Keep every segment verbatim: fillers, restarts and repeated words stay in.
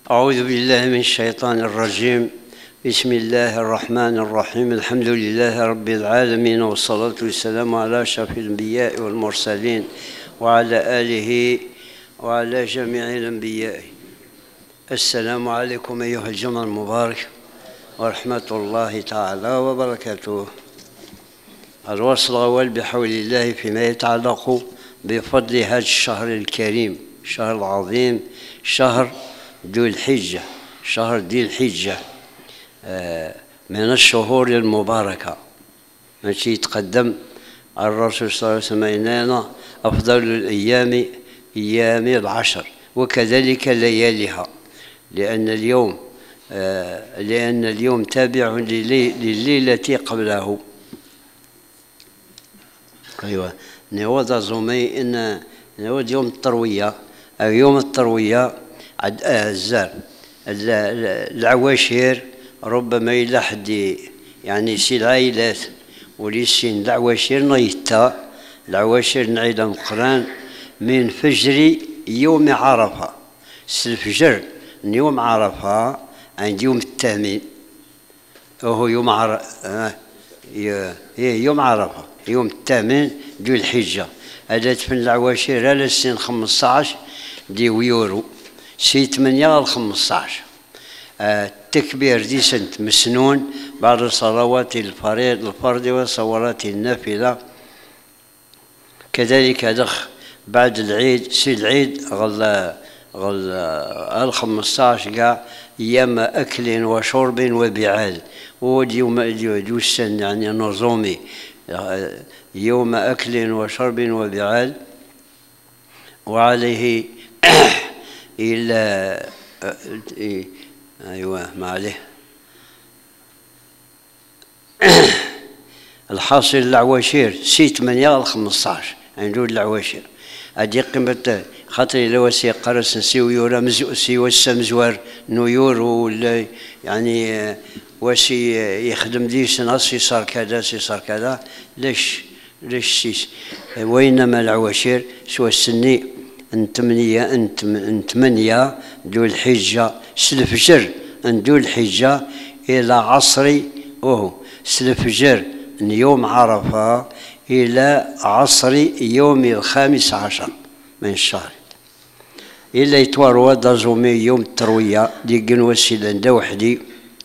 أعوذ بالله من الشيطان الرجيم. بسم الله الرحمن الرحيم. الحمد لله رب العالمين، والصلاة والسلام على أشرف الأنبياء والمرسلين وعلى آله وعلى جميع الأنبياء. السلام عليكم أيها الجمع المبارك ورحمة الله تعالى وبركاته. الوصل الأول بحول الله فيما يتعلق بفضل هذا الشهر الكريم، الشهر العظيم، شهر ذو الحجة، شهر ذي الحجة من الشهور المباركة. ماشي يتقدم الرسول صلى الله عليه وسلم إننا أفضل الأيام أيام العشر، وكذلك لياليها، لأن اليوم لأن اليوم تابع لليلة قبله. أيوة، نعوض زومي إن نعوض يوم التروية أو يوم التروية عد الزار العواشر، ربما إلى حد يعني سي العائلات وليسين العواشر نيتا العواشر نعيد مقران من فجر يوم عرفة. الفجر يوم عرفة عند يوم الثامن، وهو يوم عرفة يوم عرفة يوم الثامن ذو الحجة. هذا من العواشر على السن خمسطاش دي ويورو سي ثمانية لخمسطاش. التكبير دي سنت مسنون بعد صلوات الفريض الفرض وصلوات النافلة. كذلك دخ بعد العيد سي العيد غل غل الخمسطاش كاع أيام أكل وشرب وبعاد، هو يوم السن يعني نظامي يوم أكل وشرب وبعاد. وعليه إلى أيوة ما عليه الحاصل العواشر سي ثمانية لخمسطاش عندو العواشر. هادي قيمة خاطر إلا وسي قرص نسيو يورا مزو سي وسا مزوار نيور ولا يعني وسي يخدم ديس ناصي صار كذا سي صار كذا. ليش ليش سيس؟ وإنما العواشر سوى السني ان ثمانية ان ثمانية ذو الحجة سلفجر ان ذو الحجة إلى عصر وهو سلفجر يوم عرفة إلى عصر يوم الخامس عشر من الشهر. إلا يتواروا دازومي يوم التروية دي قنوة سيلندا وحدي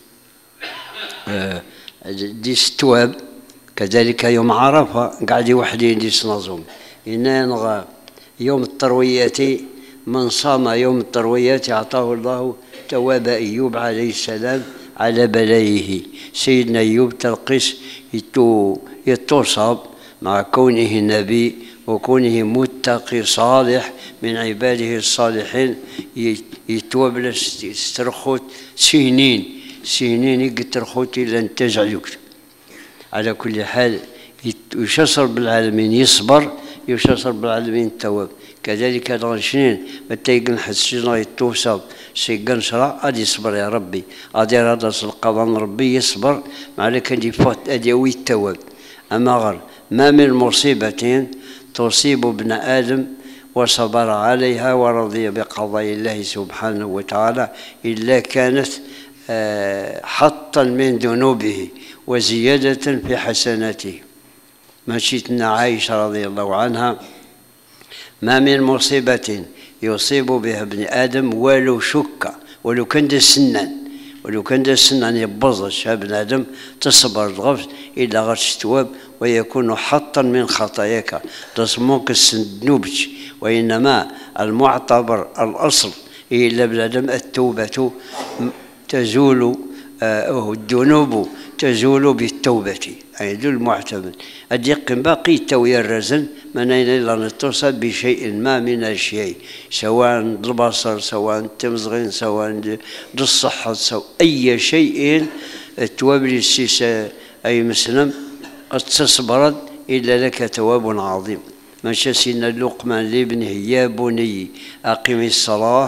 دي ستواب. كذلك يوم عرفة قاعد وحدي دي سنظوم. إننا يوم التروية من صام يوم التروية أعطاه الله تواب أيوب عليه السلام على بلايه. سيدنا أيوب تلقيس يتصاب مع كونه نبي وكونه متقي صالح من عباده الصالحين، يتوب لاسترخوت سنين سنين يقترخوت إلى أن تجعلك. على كل حال يشصر بالعالمين يصبر، يشصر بالعالمين التواب. كذلك هذا سنين متى يقنحت السجن يتوصل سيقن شرع غادي يصبر يا ربي، غادي هذا القضاء ربي يصبر مع لك اللي فات أديوي التواب. أما غير ما من مصيبة تصيب ابن آدم وصبر عليها ورضي بقضاء الله سبحانه وتعالى إلا كانت حطا من ذنوبه وزيادة في حسناته. مشيتنا عائشة رضي الله عنها ما من مصيبة يصيب بها ابن آدم ولو شك ولو كان دا سنان ولو كان دا سنان يبظش ابن آدم تصبر الغفز إلا غرش تواب ويكون حطا من خطاياك تصموك السنوبج. وإنما المعتبر الأصل إلا ابن آدم التوبة تزول أو الذنوب تزول بالتوبة، أي ذو المعتمد. أديق باقي توي الرزن من أين إلا نتصل بشيء ما من الشيء، سواء البصر سواء التمزغين سواء الصحة سواء أي شيء تواب للسيسة أي مسلم تصبرت إلا لك تواب عظيم. مشى سيدنا لقمان لابنه يا بني أقم الصلاة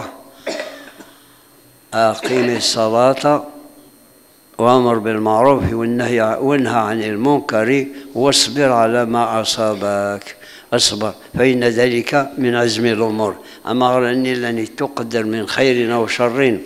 أقم الصلاة وأمر بالمعروف والنهي وانهى عن المنكر واصبر على ما أصابك. أصبر فإن ذلك من عزم الأمور. أما غير أني لن تقدر من خير أو شر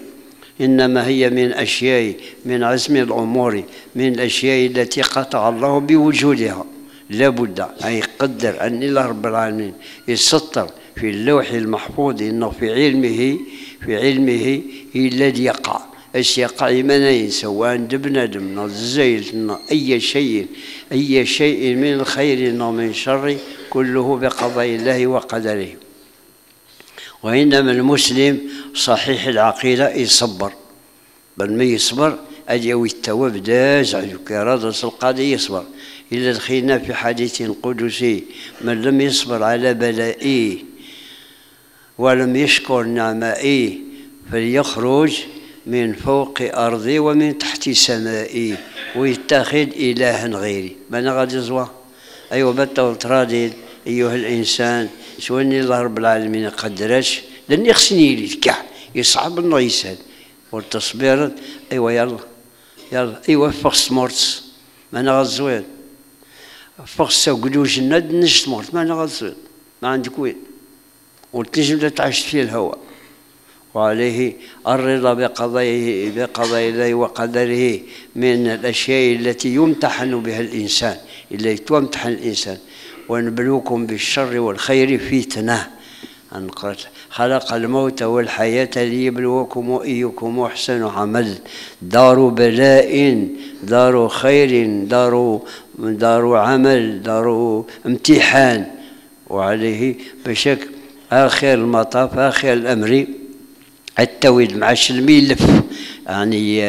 إنما هي من أشياء، من عزم الأمور، من الأشياء التي قطع الله بوجودها. لا بد أن يقدر أن الله رب العالمين يسطر في اللوح المحفوظ إنه في علمه في علمه هي الذي يقع. اش يقع منين، سواء بنادم الزيت أي شيء أي شيء من الخير ومن الشر كله بقضاء الله وقدره. وإنما المسلم صحيح العقيدة يصبر، بل ما يصبر أجاوي التواب داز عليك رادس القاضي يصبر. إلا دخلنا في حديث قدسي: من لم يصبر على بلائي ولم يشكر نعمائي فليخرج من فوق أرضي ومن تحت سمائي ويتخذ إلها غيري. ما غادي زوا أيوا بطل ترادي أيها الإنسان سواني الله رب العالمين قدرش لن يخصني لي كاع يصعب انه يسهل والتصبير. ايوا يلا يلا ايوا فخس مورتس ما انا غزوين فخس قدوش الند نشت مورت ما انا غزوين ما عندك وين وتنجم تعيش فيه الهواء. وعليه الرضا بقضائه بقضاء الله وقدره من الاشياء التي يمتحن بها الانسان، التي تمتحن الانسان. ونبلوكم بالشر والخير فتنة. خلق الموت والحياة ليبلوكم أيكم أحسن عمل. دار بلاء، دار خير، دار دار عمل، دار امتحان. وعليه بشكل آخر المطاف آخر الأمر التويد مع الملف، يعني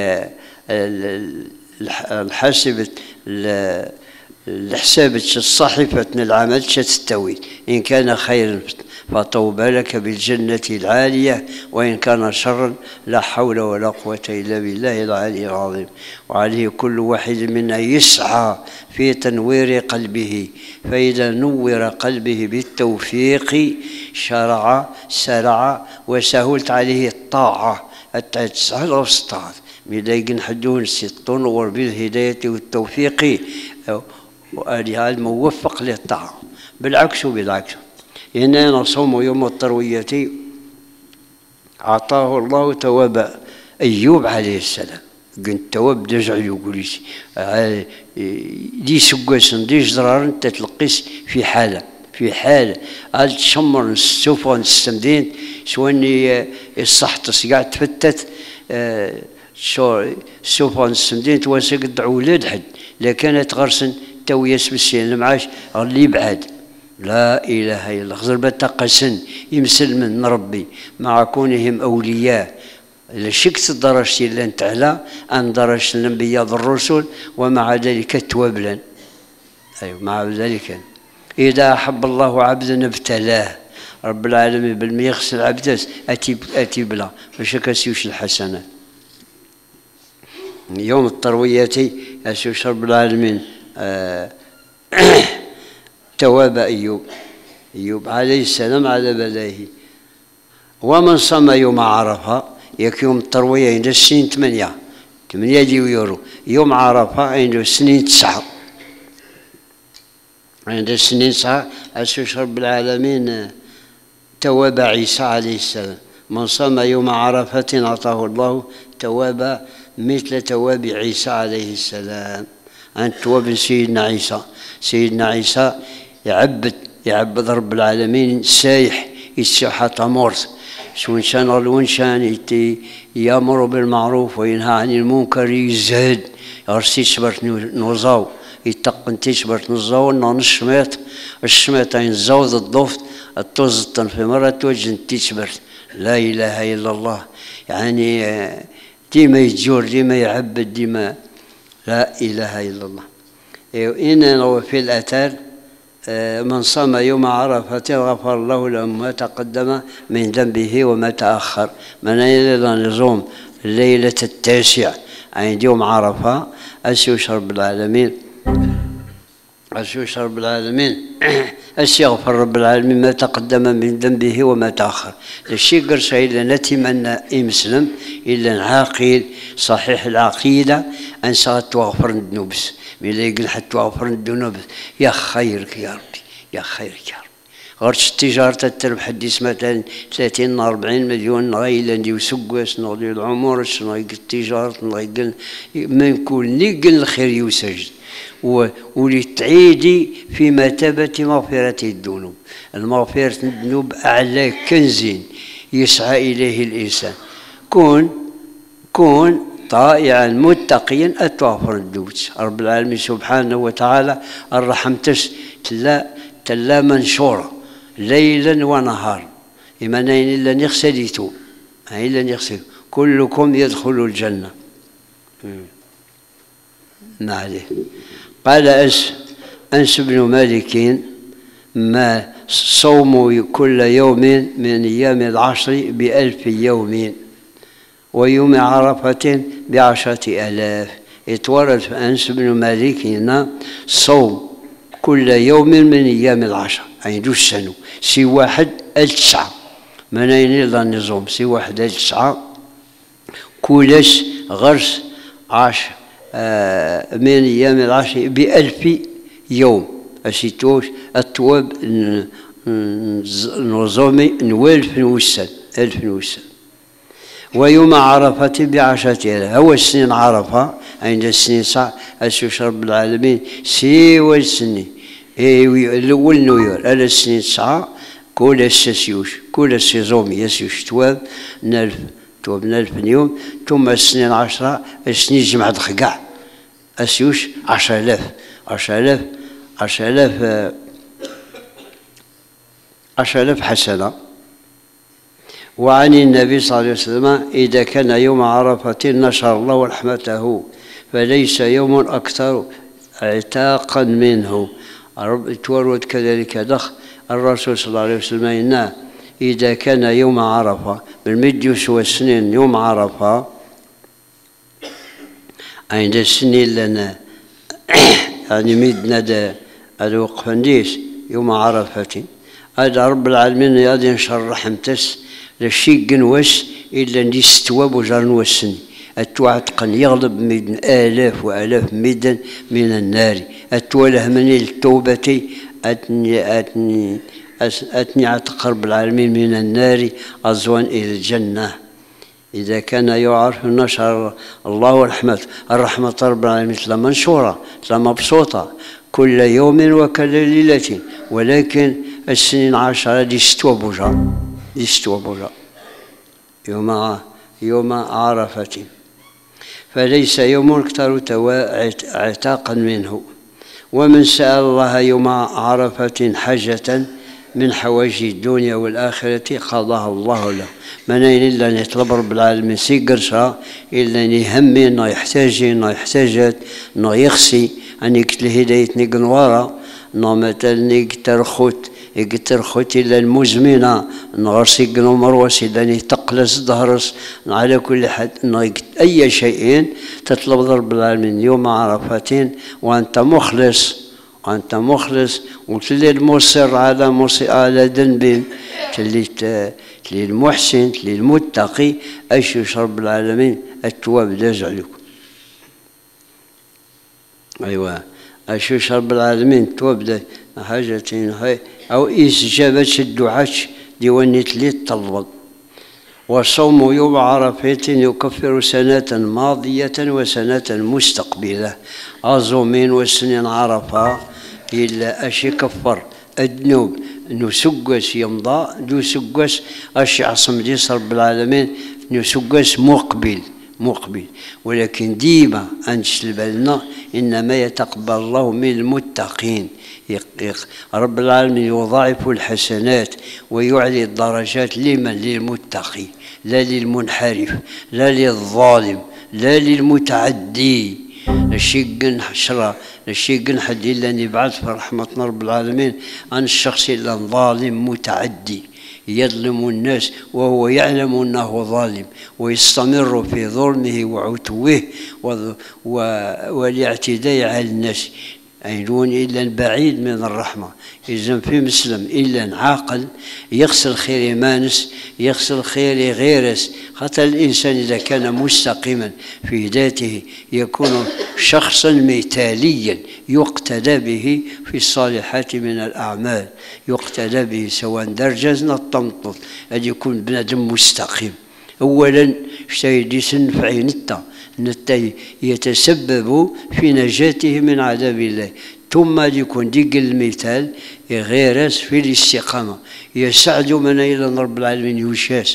الحاسبة الحساب الصحيفة العمل تستوي. إن كان خيرا فطوبى لك بالجنة العالية، وإن كان شرا لا حول ولا قوة إلا بالله العلي العظيم. وعليه كل واحد منا يسعى في تنوير قلبه، فإذا نور قلبه بالتوفيق شرع سرع وسهلت عليه الطاعة التسهل والسطاعة. ملاقي نحدون تنور بالهداية والتوفيق وآلها الموفق للطاعة. بالعكس وبالعكس، إننا نصوم يوم التروية أعطاه الله تواب أيوب عليه السلام. قلت تواب دجع يقول دي سقاسن دي جدرار أنت تلقيس في حالة في حالة عاد تشمر السوف ونستمدين سواني الصحت قاعد تفتت شو السوف ونستمدين تواسق دعو ولاد حد لا كانت غرسن تو يسبسين المعاش اللي بعد. لا إله إلا الله. خزر بتقسن يمسل من ربي مع كونهم أولياء. لشكت درجتي لن تعلى أن درجة الأنبياء الرسل، ومع ذلك توابلا. أيوة مع ذلك إذا أحب الله عبدا ابتلاه. رب العالمين بالمي يغسل عبده أتي أتي بلا باش كاسيوش الحسنات. يوم التروية أسيوش رب العالمين آه تواب أيوب أيوب عليه السلام على بلائه. ومن صام يوم عرفة يك يوم التروية عند السنين ثمانية ثمانية ديو يورو. يوم عرفة عند السنين تسعة عند السنين تسعة أسوش رب العالمين تواب عيسى عليه السلام. من صام يوم عرفة أعطاه الله تواب مثل تواب عيسى عليه السلام. عن تواب سيدنا عيسى. سيدنا عيسى يعبد يعبد رب العالمين سايح يسيح تمورت شون شان غلون شان يامر بالمعروف وينهى عن المنكر يزهد يرسي شبرت نوزاو يتقن تشبرت نوزاو نشميت الشميت عين زوض الضفت التوزتن في مرة توجن تشبرت. لا إله إلا الله. يعني ديما يتجور ديما يعبد ديما. لا إله إلا الله. إننا في الأثر من صام يوم عرفة غفر الله له ما تقدم من ذنبه وما تأخر. من أيضا نظام الليلة التاسع عند يوم عرفة أسيوش رب العالمين أسيوش رب العالمين أسيغفر رب العالمين ما تقدم من ذنبه وما تأخر. الشيء قرص إلا نتمنى يمسلم إلا عاقل صحيح العقيدة أن تغفر الذنوب. ملي يقول حتى توغفر الذنوب يا خيرك يا ربي يا خيرك يا ربي. غرش التجارة تربح حديث مثلا ثلاثين أربعين مليون نغيل نديو سقوس نغدي العمر نغيق التجارة نغيق من كل نيقل الخير يسجد ولتعيدي في مرتبة مغفرة الذنوب. المغفرة الذنوب أعلى كنز يسعى إليه الإنسان. كون كون طائعا متقيا أتوفر الدوت. رب العالمين سبحانه وتعالى الرحم تس تلا تلا منشورة ليلا ونهارا إيمانين إلا نغسليتو إلا نغسل كلكم يدخل الجنة. ما عليه. قال أنس أنس بن مالك ما صوموا كل يوم من أيام العشر بألف يوم ويوم عرفة بعشرة آلاف. اتورد في أنس بن مالك هنا صوم كل يوم من أيام العشر يعني دوش سنو سي واحد التسعة من أين يلا النظام سي واحد التسعة كلش غرس عاش آه من أيام العشر بألف يوم أسيتوش التواب نظامي نوالف نوسن ألف نوسن. ويوم عرفة بعشرة آلاف هو السنين عرفة عند السنين صح أسوش رب العالمين سوى السنين الأول نوير على السنين تسعة كل السيوش كل السيزومي يسيوش تواب نلف تواب نلف يوم ثم السنين عشرة السنين جمع دخقع أسيوش عشرة آلاف عشرة آلاف عشرة آلاف عشرة آلاف حسنة. وعن النبي صلى الله عليه وسلم إذا كان يوم عرفة نشر الله رحمته فليس يوم أكثر عتاقا منه. تورد كذلك دخ الرسول صلى الله عليه وسلم إن إذا كان يوم عرفة بالمديوس والسنين يوم عرفة عند السنين لنا يعني مدنا دا الوقفنديس يوم عرفة هذا رب العالمين يادي نشر رحمتس لشي قنوس إلا ندي ستواب وجار نوسني التوعتقن يغلب ميدن آلاف وآلاف ميدن من النار التوله من التوبة أتني أتني أتني أتقرب العالمين من النار أزوان إلى الجنة. إذا كان يعرف نشر الله رحمة الرحمة رب العالمين تلا منشورة تلا مبسوطة كل يوم وكل ليلة ولكن السنين عشرة دي ستوى بوجا دي ستوى بوجا يوم يوم عرفة فليس يوم أكثر عتاقا منه. ومن سأل الله يوم عرفة حاجة من حوائج الدنيا والآخرة قضاها الله له. من أين إلا يطلب رب العالمين سيقرشا إلا يهمي إنه يحتاج إنه يحتاجت إنه يخسي أن يكتل هداية نقنوارا إنه مثلا يكترخوت يكترخوت إلا المزمنة نغرسي قنو مروسي لأنه تقلس ظهرس على كل حد إنه أي شيء تطلب رب العالمين يوم عرفة وأنت مخلص وأنت مخلص وتلي المصر على مصر على ذنب تلي تلي المحسن تلي المتقي أيش رب العالمين التواب داز عليكم. أيوة أيش رب العالمين التواب داز حاجة هاي أو إجابة الدعاء ديواني تلي الطلب. وصوم يوم عرفة يكفر سنة ماضية وسنة مستقبلة. عظومين والسنين عرفة إلا أشي كفر الذنوب نسقس يمضى دو سقس أشي عصم ديس رب العالمين نسقس مقبل مقبل. ولكن ديما أنشل بالنا إنما يتقبل الله من المتقين. رب العالمين يضاعف الحسنات ويعلي الدرجات لمن للمتقي لا للمنحرف لا للظالم لا للمتعدي. الشيء حشرة الشيء حد إلا أن يبعث في رحمة رب العالمين عن الشخص إلا ظالم متعدي يظلم الناس وهو يعلم أنه ظالم ويستمر في ظلمه وعتوه والاعتداء على الناس. أيدون إلا بعيد من الرحمة. إذا في مسلم إلا عاقل يغسل خير مانس، يغسل خير غيرس. حتى الإنسان إذا كان مستقيما في ذاته يكون شخصا مثاليا يقتدى به في الصالحات من الأعمال، يقتدى به سواء درجزنا الطمطم أن يكون بنادم مستقيم. أولا شتايدي سنفع نتا نتا يتسبب في نجاته من عذاب الله، ثم يكون ديك المثال غيرس في الاستقامة يسعد من إلى رب العالمين يشاس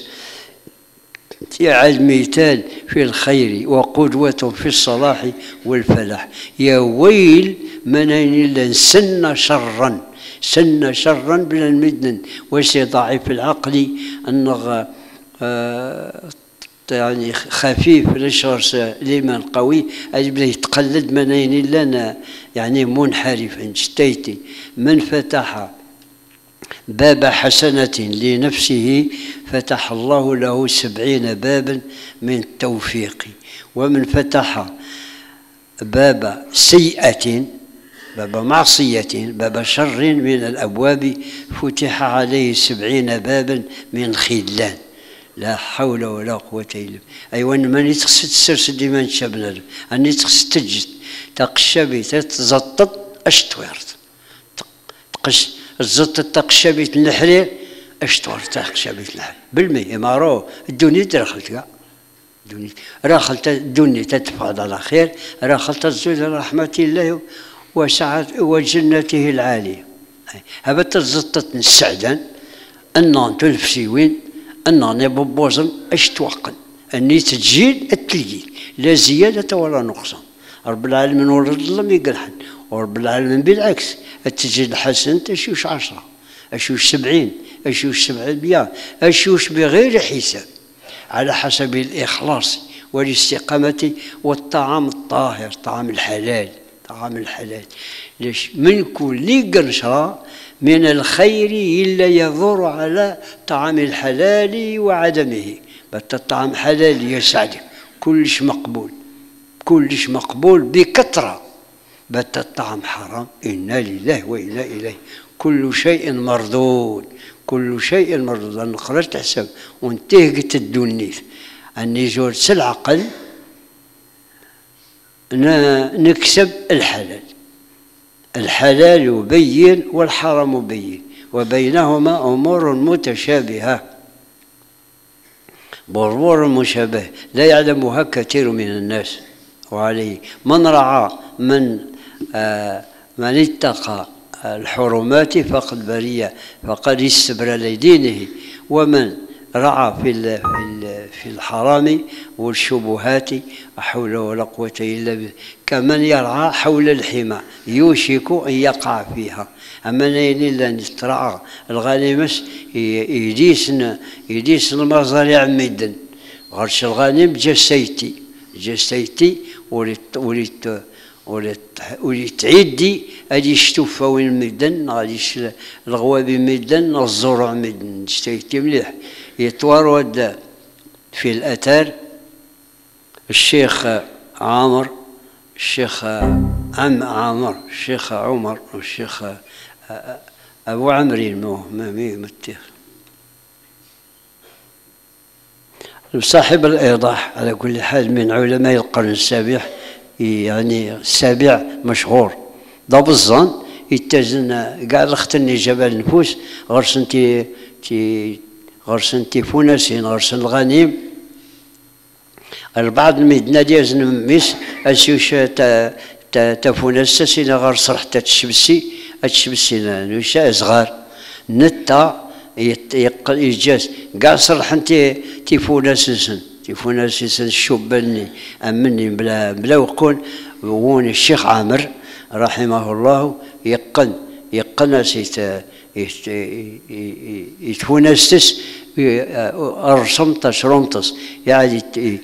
يعد مثال في الخير وقدوة في الصلاح والفلاح. يا ويل من إلا سن شرا سن شرا بلا المدن وسي ضعيف العقل أنه آه يعني خفيف الاشرس لمن قوي اجبله يتقلد منين لنا يعني منحرف شتيتي. من فتح باب حسنة لنفسه فتح الله له سبعين بابا من التوفيق، ومن فتح باب سيئة باب معصية باب شر من الأبواب فتح عليه سبعين بابا من خذلان. لا حول ولا قوة إلا بالله. أيوة من يتخص تسرس ديما نشابنا أني تخص تجد تقشبي تزطط أشتويرت تقش الزط تقشبي النحرير أشتويرت تقشبي النحرير بالمية ما راهو الدنيا دخلت كاع الدنيا راخلت الدنيا تتفاضل على خير، راخلت الزوج رحمة الله وسعة وجنته العالية. هذا تزطت السعدان أن تلفسي وين أنني ببوزن أش توقن أني تجيل التلجيل لا زيادة ولا نقصان. رب العالمين ولد الله ما يقلحن، ورب العالمين بالعكس التجيل الحسن أشوش عشرة أشوش سبعين أشوش سبعمية أشوش بغير حساب على حسب الإخلاص والاستقامة والطعام الطاهر طعام الحلال طعام الحلال. ليش من كل قرشة من الخير إلا يضر على طعام الحلال وعدمه. بات الطعام حلال يسعدك كلش مقبول كلش مقبول بكثرة. بات الطعام حرام إنا لله وإنا إليه كل شيء مردود كل شيء مردود. أنا خرجت حساب وانتهقت الدنيف أني زورت العقل نكسب الحلال. الحلال يبين والحرام يبين وبينهما أمور متشابهة بربور مشابه لا يعلمها كثير من الناس. وعليه من رعى من آه من اتقى الحرمات فقد بريء فقد استبرى لدينه، ومن رعى في في الحرام والشبهات حول ولا قوة إلا بالله كمن يرعى حول الحمى يوشك أن يقع فيها. أما نين لأن ترعى الغنيمس يديسن يديسن المزارع ميدن غرش الغنيم جسيتي جسيتي ولت ولت ولت ولت عدي غادي يشتوفا وين ميدن غادي الغوابي ميدن الزرع ميدن جسيتي مليح يتوارد في الأثار. الشيخ عامر الشيخ عم عامر الشيخ عمر والشيخ أبو عمرين مو متيخ صاحب الإيضاح على كل حال من علماء القرن السابع يعني السابع مشهور ضب الظن يتزن قاع لختني جبل النفوس غرسن تي تي غرسن تيفوناسين غرسن الغنيم البعض المدينة ديال ميس أسيوش تفوناس سينا غرس رح تتشبسي أتشبسي نوشا صغار نتا يجاز قاع صرح انت تيفوناس سن تيفوناس سن الشباني أمني بلا بلا وقول وون الشيخ عامر رحمه الله يقن يقن سيت يتفونستس أرسمتس رمتس يعني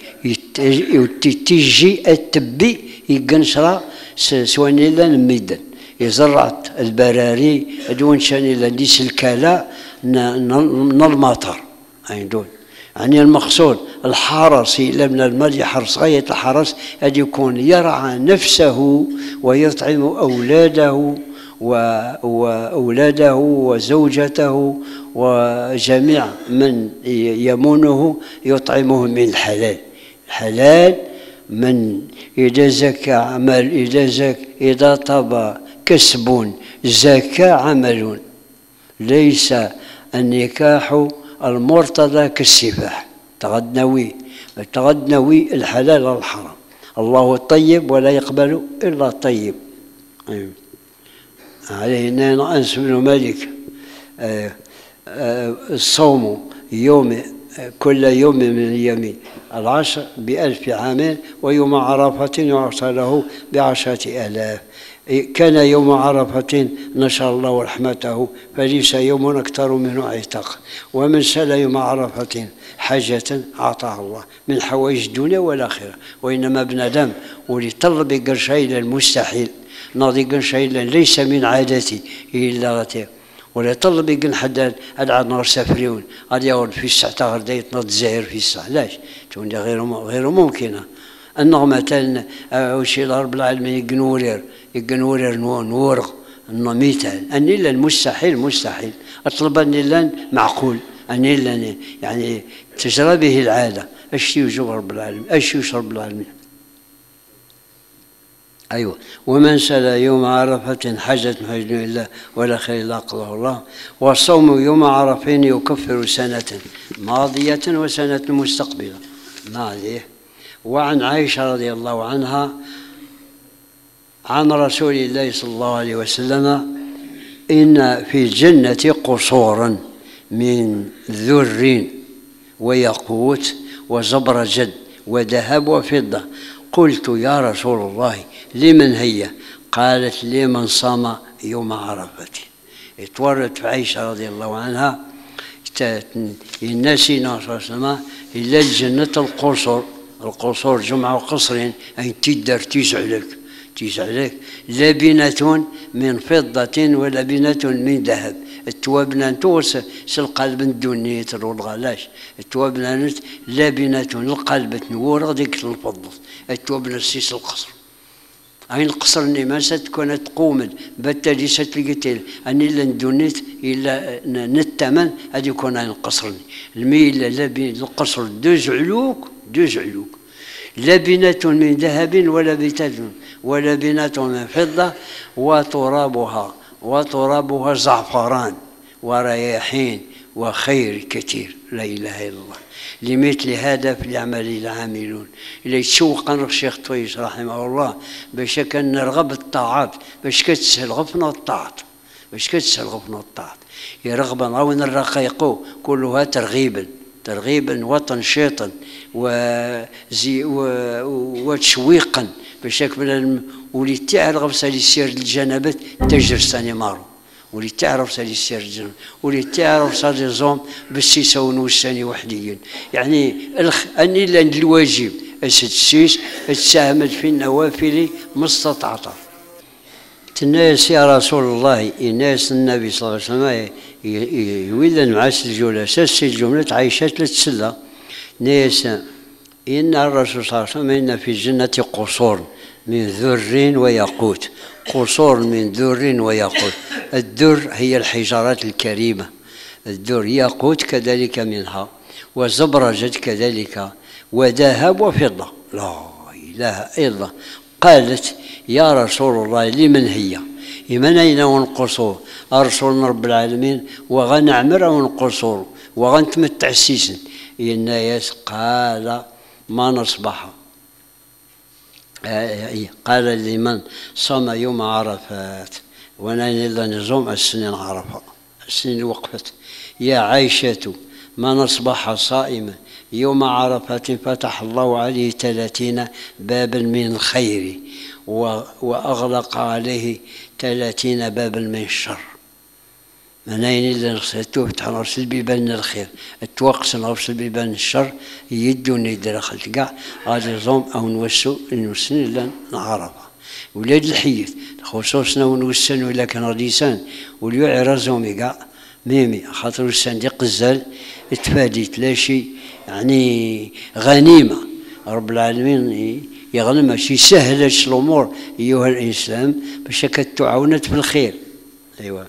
تيجي التبي يقنشرا سواني لان ميدان يزرعت البراري دون شاني لنديس الكلا من المطر عندون يعني المقصود الحرس إلا من المال يحرص غاية الحرس أن يكون يرعى نفسه ويطعم أولاده وأولاده وزوجته وجميع من يمونه يطعمه من الحلال. الحلال من إذا زكى عمل إذا زك إذا طاب كسب زكى عمل، ليس النكاح المرتضى كالسفاح. تغدنوي تغدنوي الحلال والحرام. الله طيب ولا يقبل إلا طيب. علينا أنس بن مالك الصوم يوم كل يوم من اليمين العشر بألف عام، ويوم عرفة يعطى له بعشرة آلاف. كان يوم عرفة نشر الله رحمته، فليس يوم أكثر منه عتق. ومن سال يوم عرفة حاجة أعطاها الله من حوائج الدنيا والآخرة. وإنما بنادم ولطلب قرشي إلى المستحيل ناضي قرشي ليس من عادتي إلا غتير، ولا طلب يقول حدا العاد نهار سافريون غادي يقعد في الساعة تاع غدا يتنض الزهير في الساعة، لاش تولي غير غير ممكنة. أنه مثلا وشي رب العالمين يقنورير يقنورير نورغ أنه مثال أني لا المستحيل مستحيل أطلب أني لا معقول أني لا يعني تجرى به العادة. أش يوجب رب العالمين أش يشرب العالمين. أيوة. ومن سال يوم عرفة حاجة حج الله ولا خير إلا قضاه الله. والصوم يوم عرفين يكفر سنة ماضية وسنة مستقبلة. ما عليه. وعن عائشة رضي الله عنها عن رسول الله صلى الله عليه وسلم: إن في الجنة قصورا من ذر وياقوت وزبرجد وذهب وفضة. قلت: يا رسول الله لمن هي؟ قالت: لمن صام يوم عرفة. اتورت في عائشة رضي الله عنها الناس صلى الله عليه وسلم إلا الجنة القصور. القصور جمع قصرين أي تدر تيزعلك تيزعلك لبنة من فضة ولبنة من ذهب. التوابنان توس القلب الدنيا والغلاش التوابنان لبنة القلب تنور ديك الفضة التوابنان سيس القصر. أين القصر اللي ما ستكون تقوم بالتالي ستلقيتيل أني لا ندونيت إلا نتمن هذا يكون عين القصر الميل لبن القصر دوز علوك دوز علوك لبنة من ذهب ولبنة ولبنة من فضة وترابها وترابها زعفران ورياحين وخير كثير. لا إله إلا الله. لمثل هذا فليعمل العاملون. إلا يتشوقنا الشيخ طويس رحمه الله باش كان نرغب الطاعات باش كتسهل غفنا الطاعات باش كتسهل غفنا الطاعات يرغب نعاون الرقيق كلها ترغيبا ترغيبا وتنشيطا وزي وتشويقا باش من ولي تعرف سالي سير الجنابات تجر ساني مارو ولي تعرف سالي سير الجنب ولي تعرف سالي زوم بالسيسه ونوساني وحديا. يعني الخ اني لان الواجب السيس تساهمت في النوافل ما استطعت. الناس يا رسول الله الناس النبي صلى الله عليه وسلم يولد معاس الجوله ساس الجمله عايشه تتسلى ناس. إن الرسول صلى الله عليه وسلم إن في الجنة قصور من ذر وياقوت. قصور من ذر وياقوت. الذر هي الحجارات الكريمة. الذر ياقوت كذلك منها وزبرجد كذلك وذهب وفضة. لا إله إلا الله. قالت: يا رسول الله لمن هي؟ من أين ونقصور رسول رب العالمين وغنعمر ونقصور وغنتمتع السيسن الناس. قال: ما نصبح آه قال: لمن صام يوم عرفات. وانا الا نزوم السنين عرفه السنين وقفت. يا عائشة ما نصبح صائما يوم عرفة فتح الله عليه ثلاثين بابا من الخير وأغلق عليه ثلاثين بابا من الشر. منين اللي نغسلتو فتح نغسل بيبان الخير التوقس نغسل بيبان الشر يدوني داخل كاع غادي زوم او نوسو نوسن الا نعرفها. ولاد الحيث خصوصنا ونوسن ولا كان غاديسان وليو عرزهم كاع ميمي خاطر السان دي قزال تفاديت لا شيء، يعني غنيمة رب العالمين يغنم شي سهل الأمور أيها الإنسان باش كتعاونت في الخير. أيوة.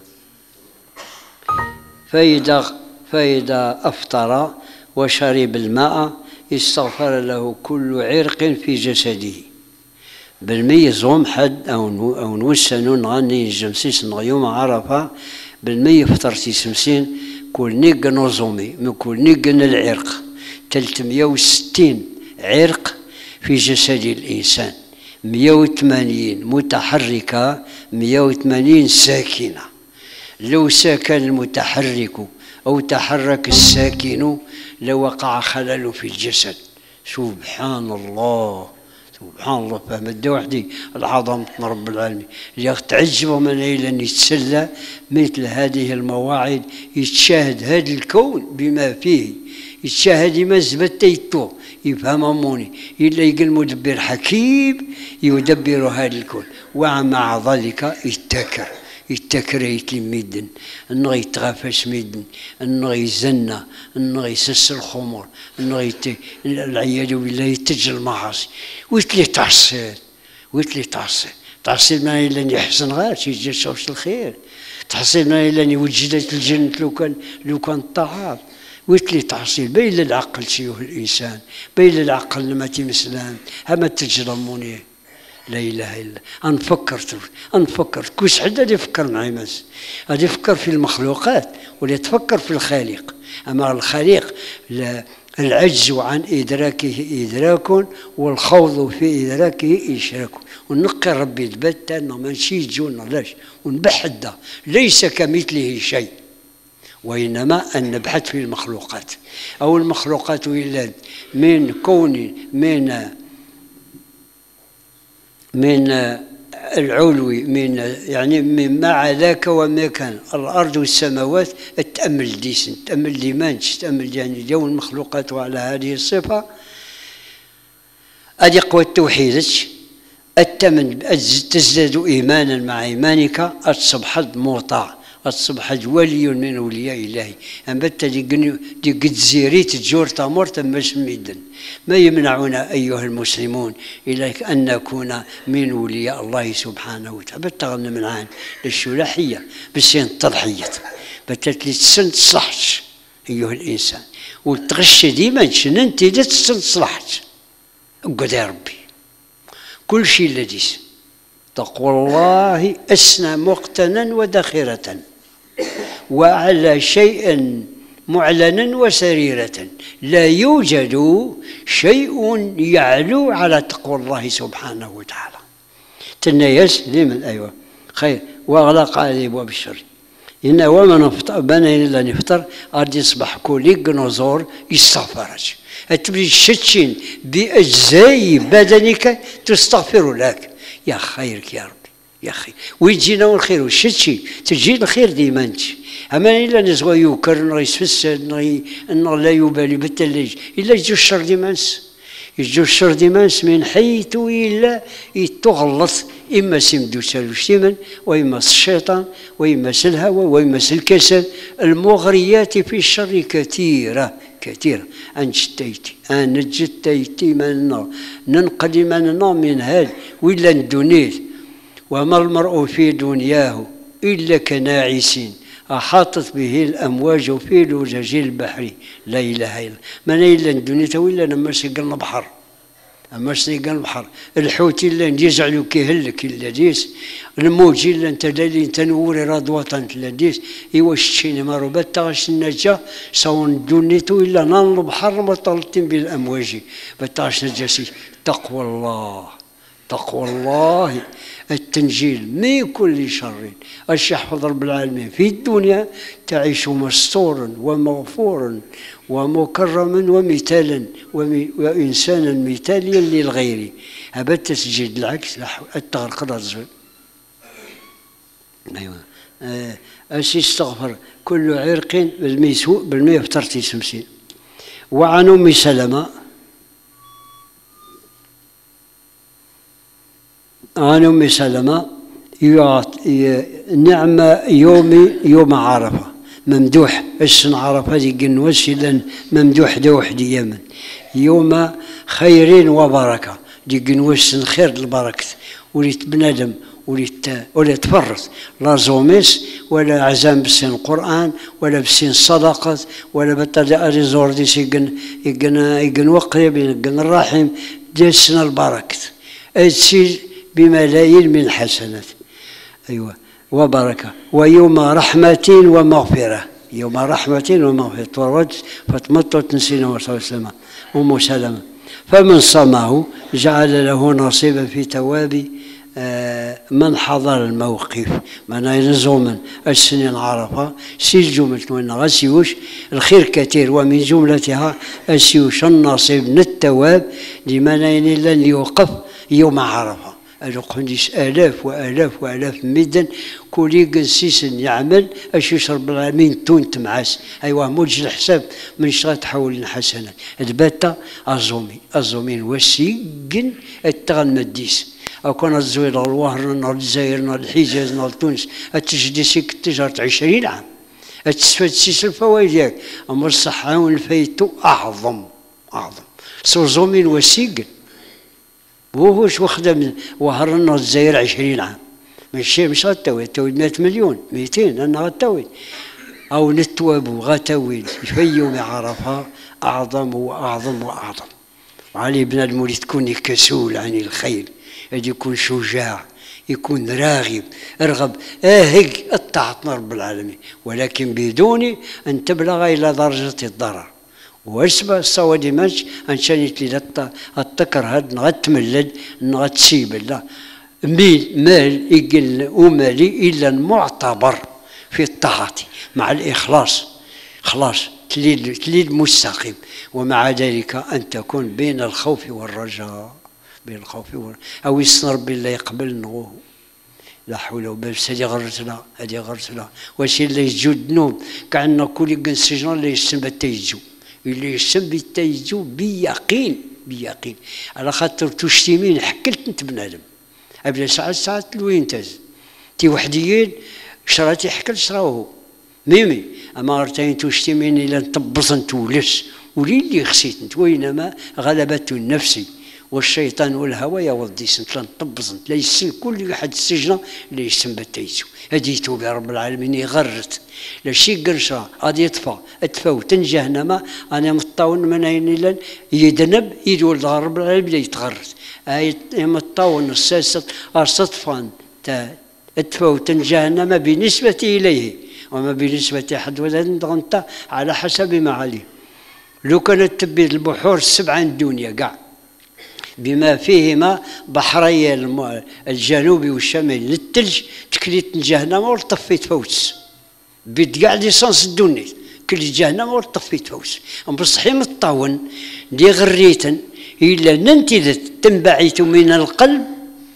فإذا فإذا أفطر وشرب الماء استغفر له كل عرق في جسده. بالمي زوم حد أو أو نوسنو نغني جمسيس يوم عرفة بالمي فطرتي سمسين كل نيق نوزومي من كل نيق العرق ثلاثمائة وستين عرق في جسد الإنسان، مئة وثمانين متحركة، مئة وثمانين ساكنة. لو سكن المتحرك أو تحرك الساكن لوقع خلل في الجسد. سبحان الله سبحان الله. فهمت وحدي العظمة رب العالمين اللي تعجب من إلى يتسلى مثل هذه المواعظ، يتشاهد هذا الكون بما فيه، يتشاهد ما زبتيتو يفهم موني إلا يقول مدبر حكيم يدبر هذا الكون. ومع ذلك يتكر يتكر يتلميدن انه يتغافش ميدن انه يزنى انه يسس الخمر انه يت... العياذ بالله يتج المعاصي. ويتلي تعصيل ويتلي تعصيل تعصيل ما الا يحسن غير يجي شوش الخير، تحصيل ما الا يوجدت الجنة لو كان لو كان الطعام. ويتلي تعصيل بين العقل شيوه الانسان، بين العقل لما تمسلان هما تجرموني. لا اله الا الله. نفكر نفكر كوش حد غادي يفكر معايا ماس غادي يفكر في المخلوقات ولا تفكر في الخالق. اما الخالق لا العجز عن ادراكه ادراك والخوض في ادراكه اشراك. ونقي ربي تبت انه ماشي يجونا لاش ونبحث ليس كمثله شيء، وإنما أن نبحث في المخلوقات أو المخلوقات إلا من كون من من العلوي من يعني مما علاك وما كان الأرض والسماوات. تأمل ديسن تأمل ديمانش تأمل يعني جو المخلوقات وعلى هذه الصفة. أدي قوة توحيدك التمن تزداد إيمانا مع إيمانك أتصبح مطاع أتصبح ولي من أولياء الله. أما بتا دي قد زيريت تجور تامور تم سميدن. ما يمنعنا أيها المسلمون إلا أن نكون من أولياء الله سبحانه وتعالى. بتا غنى من عام للشلاحية بسين التضحية بتا تسن تصلحش أيها الإنسان وتغش ديما شننت إذا تسن تصلحش. أقعد يا ربي كل شيء لديس تقوى الله أسنى مقتنا ودخيرة وعلى شيء معلنا وسريرة. لا يوجد شيء يعلو على تقوى الله سبحانه وتعالى. تنيس لمن أيوة خير وأغلق على أبواب الشر. إن ومن نفطر بني إلا نفطر غادي يصبح كوليك نزور يستغفرك. أتبري شتشين بأجزاء بدنك تستغفر لك. يا خيرك يا ربي يا خير ويجينا الخير والشتشي تجي الخير ديما انت. اما الا نزوى يوكر نغي يسفسد نغي انه لا يبالي بالتلج الا يجو الشر ديمانس يجو الشر ديمانس من حيث الا يتغلط اما سمدو سالوشتيمن واما الشيطان واما الهوى واما الكسل. المغريات في الشر كثيره كثيرة. أن جتيتي أن جتيتي من ننقل من من هذا وإلا ندونيت. وما المرء في دنياه إلا كناعس أحاطت به الأمواج في لجج البحر. لا إله إلا من إلا ندونيت وإلا لما سيقلنا بحر أما سيقلنا البحر. الحوت إلا يجعلوا كيهلك إلا ديس الموج إلا أنت دالي تنوري رضوة لديس. إيوا شتيني مروبات تغش النجاة سون دونيتو إلا نان البحر مطلتين بالأمواج بتغش نجاسي. تقوى الله تقوى الله التنجيل من كل شر. اش يحفظ رب العالمين في الدنيا تعيش مستورا ومغفورا ومكرما ومثالا وإنسانا مثاليا للغير. هذا تسجيل العكس التغرق الرجل. ايوه اش يستغفر كل عرق بالميسوء بالمية فترتي سمسين. وعن ام سلمة عن ام سلمة نعم يوم يوم عرفه ممدوح السن عرفة دي قنوس لأن ممدوح دا وحدي يمن يوم خير وبركة دي قنوس خير البركة وليت بنادم وليت ولا تفرط لا زوميس ولا عزام بسين القرآن ولا بسين صدقة ولا بتدا ريزور دي سيقن يقن يقن وقريب يقن الرحيم جسنا البركة تسير بملايين من الحسنات أيوة وبركة ويوم رحمة ومغفرة يوم رحمة ومغفرة تورج فتمطر تنسينا وصلى الله أم سلمة فمن صامه جعل له نصيبا في تواب من حضر الموقف من ينزو من السنين عرفة سير جملة وإن غسيوش الخير كثير ومن جملتها السيوش النصيب من التواب لمن لن يوقف يوم عرفة القنديس آلاف وآلاف وآلاف مدن كل قنسيس يعمل أش يشرب العالمين تون تمعاس أيوة موج الحساب من شغل تحول الحسنات البتة الزومي الزومين وسيقن التغن مديس أو كان الزوير الوهر نار الجزائر نار الحجاز نار تونس التجديسي كتجارة عشرين عام التسفاد سيس الفوائد ياك أما الصحة والفايتو أعظم أعظم سوزومين وسيقن وهوش وخدم وهر نار الجزائر عشرين عام ماشي مش غتاوي تاوي مئة مليون مئتين أنا غتاوي أو نتوابو غتاوي في يوم عرفة أعظم وأعظم وأعظم وعلي بنادم اللي تكون كسول عن الخير يجي يكون شجاع يكون راغب ارغب اهق الطاعة رب العالمين ولكن بدون ان تبلغ الى درجة الضرر واسباب الصوادي ماش انشانيت لي التكر هاد نغتملد نغتسيب لا ميل مال يقل ومالي الا المعتبر في الطاعة مع الاخلاص خلاص تليد تليد مستقيم ومع ذلك ان تكون بين الخوف والرجاء بين الخوف والرجاء او يصنع ربي الله يقبل نغوه لا حول ولا قوة هذه غرتنا هذه غرتنا واش اللي يجود نوم كأن كل قنسجن اللي يسمى تيجو اللي يسمى تيجو بيقين بيقين على خاطر تشتمين حكلت انت بنادم قبل ساعات ساعات الوين تاز تي وحديين شراتي حكل شراوه ميمي اما رتين تشتمين الى تبصن تولس ولي اللي خسيت انت وينما غلبته النفسي والشيطان والهوى يا ولدي سنت لا نطبزنت لا يسن كل واحد السجنه اللي يسمى تيتو هذه توبه رب العالمين يغرت لا شي قرشه غادي يطفى تفوت جهنم انا مطاون من عين لن يدنب يدول رب العالمين يتغرت اي مطاون الساسه صدفا تفوت جهنم بالنسبه اليه وما بالنسبه احد ولا انت على حسب ما عليه لو كانت تبيد البحور السبعه الدنيا كاع بما فيهما بحري الجنوبي والشمالي للثلج تكليت جهنم ولطفيت فوس بيت كاع ليسانس الدنيا كل جهنم ولطفيت فوس بصحي مطاون دي غريتا الا ننتذت تنبعث من القلب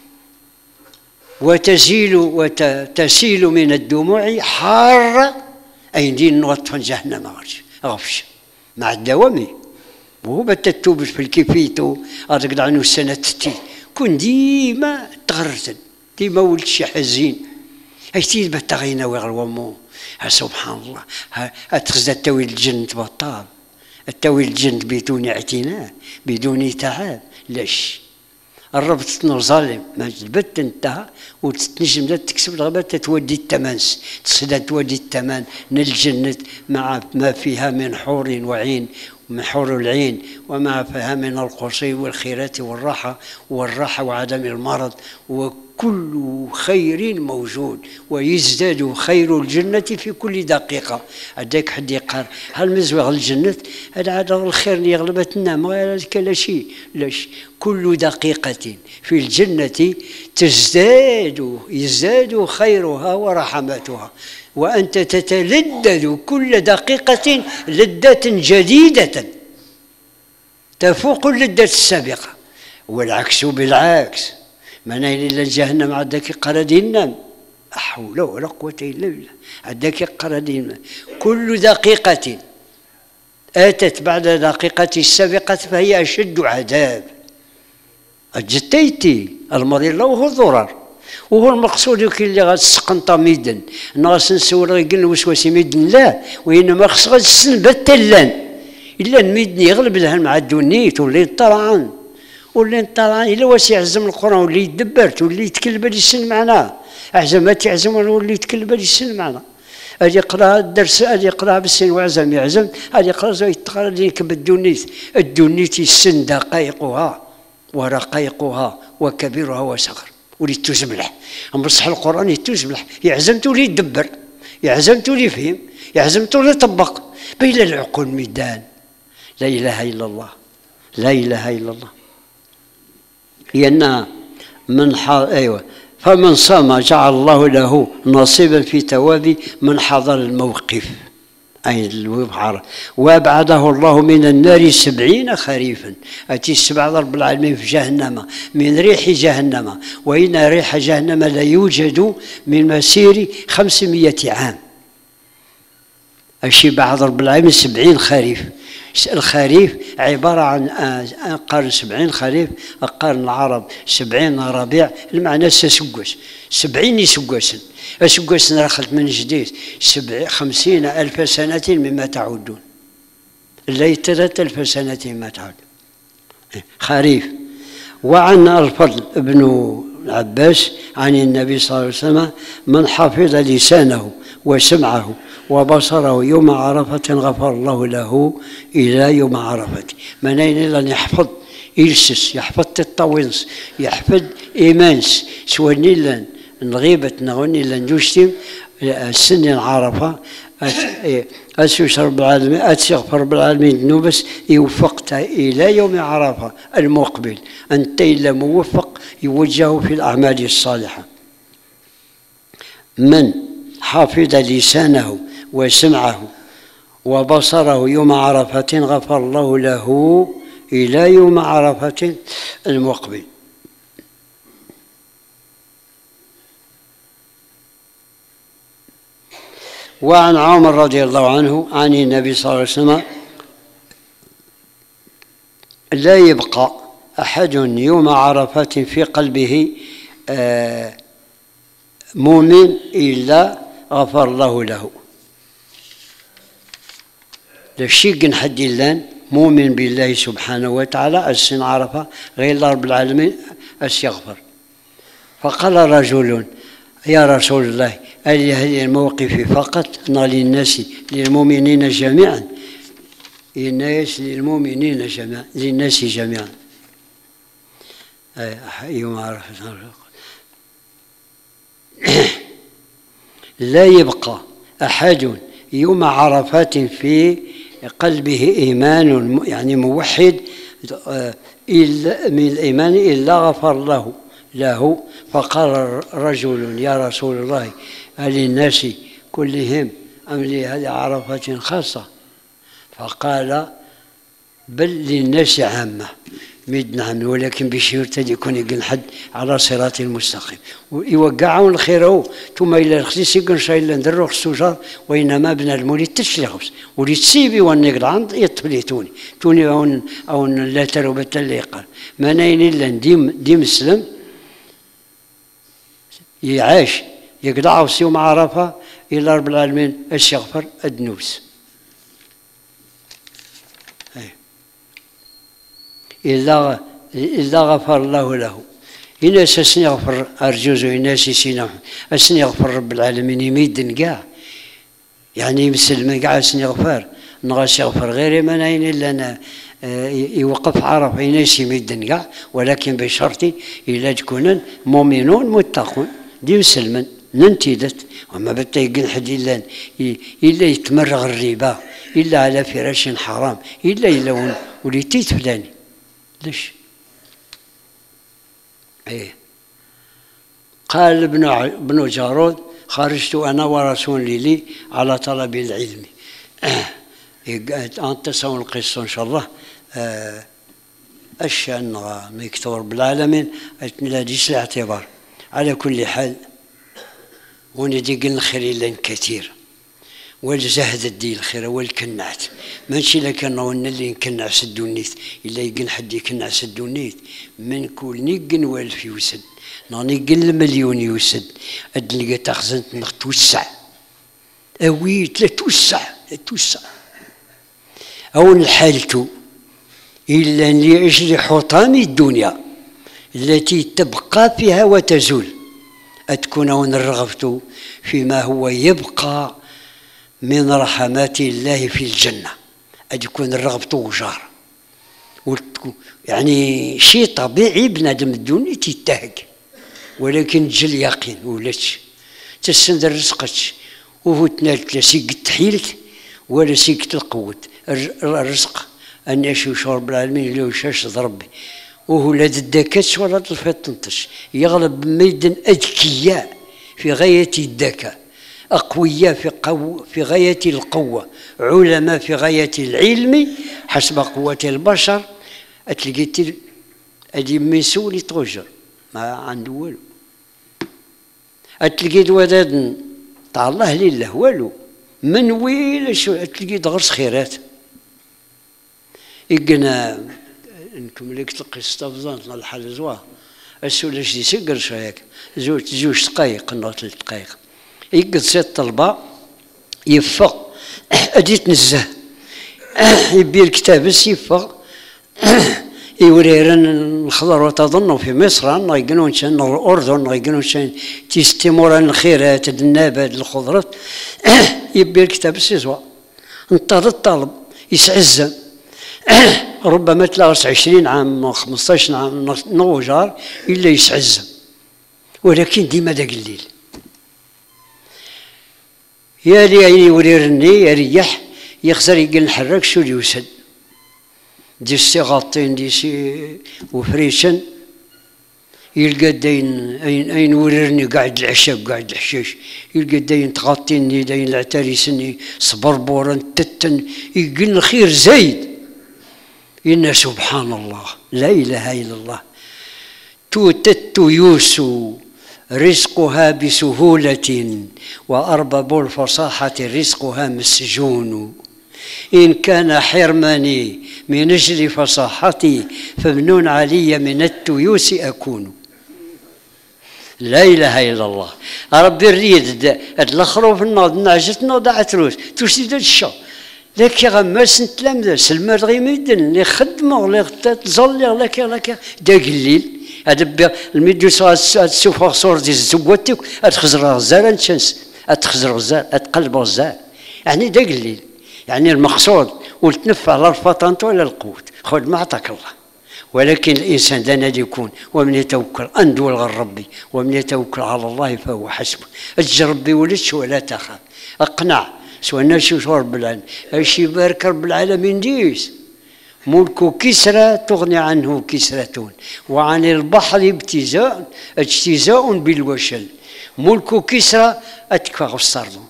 وتزيل وتسيل من الدموع حاره اي دين نغطفن جهنم غفش مع الدوامي وهو بتتوب في الكيفيتو أرقد عنه السنة تتي كون ديما تغرتن ديما ولد شي حزين هايتي بتغينا ويغلومو سبحان الله أتخزى التوي الجن بطال التوي الجن بدون اعتناء بدون تعب لاش الرب تتنو ظالم ما جبت انتهى وتتنجم تكسب الغابة تودي التمانس تصدى تودي التمان الجنة مع ما فيها من حور وعين من حور العين وما فيها من القصي والخيرات والراحة والراحة وعدم المرض وكل خير موجود ويزداد خير الجنة في كل دقيقة هذاك حد يقال هل مزوغ الجنة هذا عاد الخير اللي يغلبت النام هذاك لا شيء لا شيء كل دقيقة في الجنة تزداد يزداد خيرها ورحمتها وأنت تتلذذ كل دقيقة لذة جديدة تفوق اللذة السابقة والعكس بالعكس ما نايل إلا جهنم عداك قردين لا حول ولا قوة إلا بالله عداك قردين كل دقيقة آتت بعد دقيقة السابقة فهي أشد عذاب أجتيتي المريض له ضرر وهو المقصود كاين اللي غتسقنطا ميدن انا غاس نسول غير الوسواس ميدن لا وانما خص غتسن بتلان الا ميدن يغلب لها مع الدنيت واللي طلعان واللي طلعان الا واش يعزم القران واللي يدبرت واللي يتكلم اللي يسن معنا احسن ما تعزم واللي يتكلم اللي يسن معنا اجي يقرا الدرس اجي يقرا بالسن وعزم يعزم اجي يقرا زي يتقرا ليك بالدنيت الدنيت يسن دقائقها ورقائقها وكبيرها وصغر ولي تزملح بصح القران يتزملح يعزمت ولي يدبر يعزمت ولي يفهم يعزمت ولي يطبق بين العقول ميدان لا اله الا الله لا اله الا الله لان من حا ايوه فمن صام جعل الله له نصيبا في ثواب من حضر الموقف أي البحر وابعده الله من النار سبعين خريفا أتي السبع رب العالمين في جهنم من ريح جهنم وإن ريح جهنم لا يوجد من مسير خمسمائة عام أشي بعد رب العالمين سبعين خريف الخريف عبارة عن قرن سبعين خريف قرن العرب سبعين ربيع المعنى سسقوس سبعين يسقوسن أسقوسن رخلت من جديد سبع خمسين ألف سنة مما تعودون اللي ثلاثة ألف سنة مما تعودون خريف. وعن الفضل بن عباس عن النبي صلى الله عليه وسلم من حفظ لسانه وسمعه وبصره يوم عرفة غفر الله له إلى يوم عرفة. من أين لن يحفظ يلسس يحفظ الطوينس يحفظ إيمانس سواني لن الغيبة نغني لن يشتم السن عرفة أسوس رب العالمين أتغفر رب العالمين ذنوبس يوفقت إلى يوم عرفة المقبل أنت إلا موفق يوجه في الأعمال الصالحة. من حافظ لسانه وسمعه وبصره يوم عرفة غفر الله له إلى يوم عرفة المقبل. وعن عمر رضي الله عنه عن النبي صلى الله عليه وسلم لا يبقى أحد يوم عرفة في قلبه مؤمن إلا غفر الله له. لشيء حد اللان مؤمن بالله سبحانه وتعالى السن عرفة غير رب العالمين أسيغفر. فقال رجل يا رسول الله ألي هذه الموقف فقط للناس للمؤمنين جميعا؟ الناس للمؤمنين جميعا للناس جميعا يوم عرفة لا يبقى أحد يوم عرفات في قلبه إيمان يعني موحد إلا من الإيمان إلا غفر له له. فقال رجل يا رسول الله هل للناس كلهم أم لهذه عرفة خاصة؟ فقال بل للناس عامة ميد نعم ولكن بشرط يكون يقن حد على صراط المستقيم ويوقعون الخير ثم إلى الخسيس يقن شاي إلا ندرو خسوجار وإنما بنا المولي تشلغوس ولي تسيبي ونقل عند يطفلي توني توني أو أو لا تروا بتلي قال ما نين إلا ديم ديم السلم يعاش يقطعوا سيوم عرفة إلى رب العالمين اش يغفر الدنوس إلا إلا غفر الله له. إناس أسن يغفر أرجوز وإناس يسينا أسن يغفر رب العالمين يميدن كاع يعني مسلم كاع أسن يغفر نغاس يغفر غير من أين إلا أنا يوقف عرفة إناس يميدن كاع ولكن بشرط إلا تكون مؤمنون متقون دي مسلمن ننتدت وما بتا يقن حد إلا إلا يتمرغ الربا إلا على فراش حرام إلا إلا وليتيت فلاني ليش؟ إيه قال ابن ابن جارود خرجت أنا ورسول لي على طلب العلم. أنت سوى القصة إن شاء الله الشأن مكتور بالعالمين لا ديش الاعتبار. على كل حال وندي قلنا خير لنا كثير والزهد دي الخير والكنعت ماشي لك انا اللي نكنع سدونيت الا يقن حد يكنع سدونيت من كل نيقن والف يوسد ناني قل المليون يوسد ادلقى تخزنت نخ توسع اويت لا توسع لا توسع او الحالتو الا ان يجري حطام الدنيا التي تبقى فيها وتزول أتكون هون الرغبة فيما هو يبقى من رحمات الله في الجنة أتكون الرغبة وجار يعني شيء طبيعي بنادم الدنيا تيتهق ولكن تجي اليقين ولاتش تسند رزقك وهو تنالك لا سيك تحيلك ولا سيك تلقوت الرزق أن يشوش رب العالمين لو شاش ضربي وهو لا تدكتش ولا تلفتنطش يغلب ميدان أذكياء في غاية الذكاء أقوياء في, قو في غاية القوة علماء في غاية العلم حسب قوة البشر أتلقيت أدي مسؤول يتغجر ما عنده والو أتلقيت وداد تاع الله لله والو من ويل شو أتلقيت غرس خيرات إقنا انكم اللي تلقي استفزانتنا الحال زواه السؤال اش يسقر شايك زوج زوج دقايق ولا ثلاث دقايق يقد ست طلبه يفق ادي تنزه يبي الكتاب يفق يوريرن الخضر وتظن في مصر أن يقولون شان الأردن يقولون شان تستمر الخيرات النبات الخضرات يبي الكتاب يسوى انتظر الطالب يسعزم ربما تلاقص عشرين عام خمسطاش عام نوجار إلا يسعزم ولكن ديما داك الليل يا لي عيني يوريرني يريح يخسر يقل نحرك شو اللي يوسد دي السيغاطين دي سي وفريشن يلقى داين اين اين وريرني قاعد العشاب قاعد الحشيش يلقى داين تغطيني داين العتاريسني صبربورن تتن يقل الخير زايد إن سبحان الله لا إله إلا الله توتت يوسو رزقها بسهولة وأرباب الفصاحة رزقها مسجون إن كان حرماني من أجل فصاحتي فمنون علي من التيوس أكون لا إله إلا الله ربي الريد الأخروف الناض نعجتنا ضاعت روس تسيد الشا لكن غماس نتلامذا سلمى غيميدن اللي خدمه اللي تظلي لك لك داك الليل هذا الميديو تشوف صور ديال زواتك تخزر غزال نتشنس تخزر غزال تقلب غزال يعني داك الليل يعني المقصود والتنفع على الفطنط ولا القوت خذ ما عطاك الله ولكن الانسان دانا يكون ومن يتوكل اندول غير ربي ومن يتوكل على الله فهو حسبه اجرب بولدش ولا تخاف اقنع سواء نشوف رب العالمين ايش يبارك رب العالمين ديس ملك كسرى تغني عنه كسرة وعن البحر ابتزاء اجتزاء بالوشل ملك كسرى اتكفى الصرد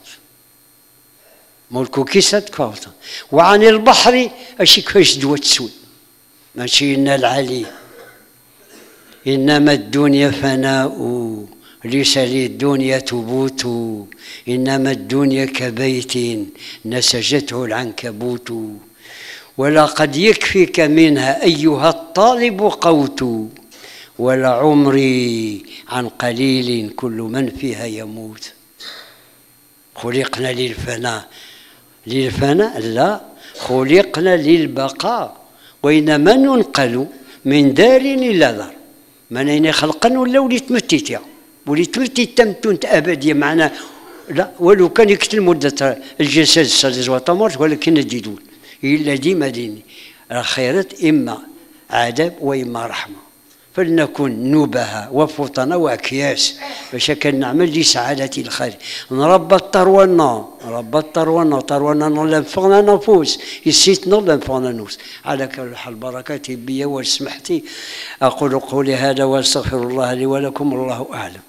ملك كسرى اتكفى وعن البحر اش كفاش دوت سود ماشي إن العلي إنما الدنيا فناء ليس للدنيا تبوت إنما الدنيا كبيت نسجته العنكبوت ولقد يكفيك منها أيها الطالب قوت ولا عمري عن قليل كل من فيها يموت خلقنا للفناء للفناء لا خلقنا للبقاء وإنما ننقل من دار إلى دار من أين خلقنا ولا وليت متيتيا وليت متيت تمتنت أبدية معنا لا ولو كان يكتل مدة الجسد السادس وطمرت ولكن الجدول إلا ديما ديني الخيرات إما عذاب وإما رحمة فلنكن نبهة وفطنة وأكياس باش كان نعمل لسعادة الخير نربى الطرونا نربى الطرونا طرونا ننفعنا نفوس يسيتنا ننفعنا نفوس على كل حال بركاتي بي وسمحتي أقول قولي هذا واستغفر الله لي ولكم الله أعلم.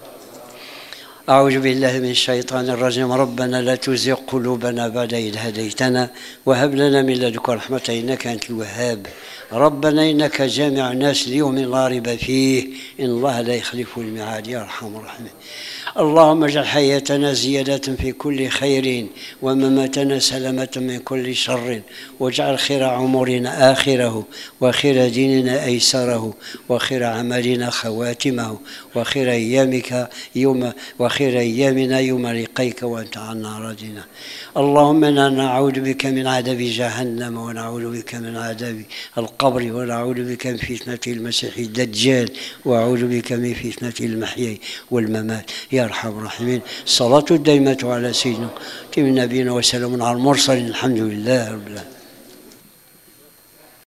أعوذ بالله من الشيطان الرجيم ربنا لا تزغ قلوبنا بعد إذ هديتنا وهب لنا من لدنك رحمة إنك أنت الوهاب ربنا إنك جامع الناس ليوم لا ريب فيه إن الله لا يخلف الميعاد يا أرحم الراحمين. اللهم اجعل حياتنا زيادة في كل خير ومماتنا سلامة من كل شر، واجعل خير عمرنا آخره، وخير ديننا أيسره، وخير عملنا خواتمه، وخير أيامك يوم وخير أيامنا يوم لقيك وأنت عنا راضنا. اللهم إنا نعوذ بك من عذاب جهنم، ونعوذ بك من عذاب القبر، ونعوذ بك من فتنة المسيح الدجال، وأعوذ بك من فتنة المحيا والممات يا أرحم الراحمين. الصلاة الدائمة على سيدنا نبينا وسلام على المرسلين، الحمد لله رب العالمين.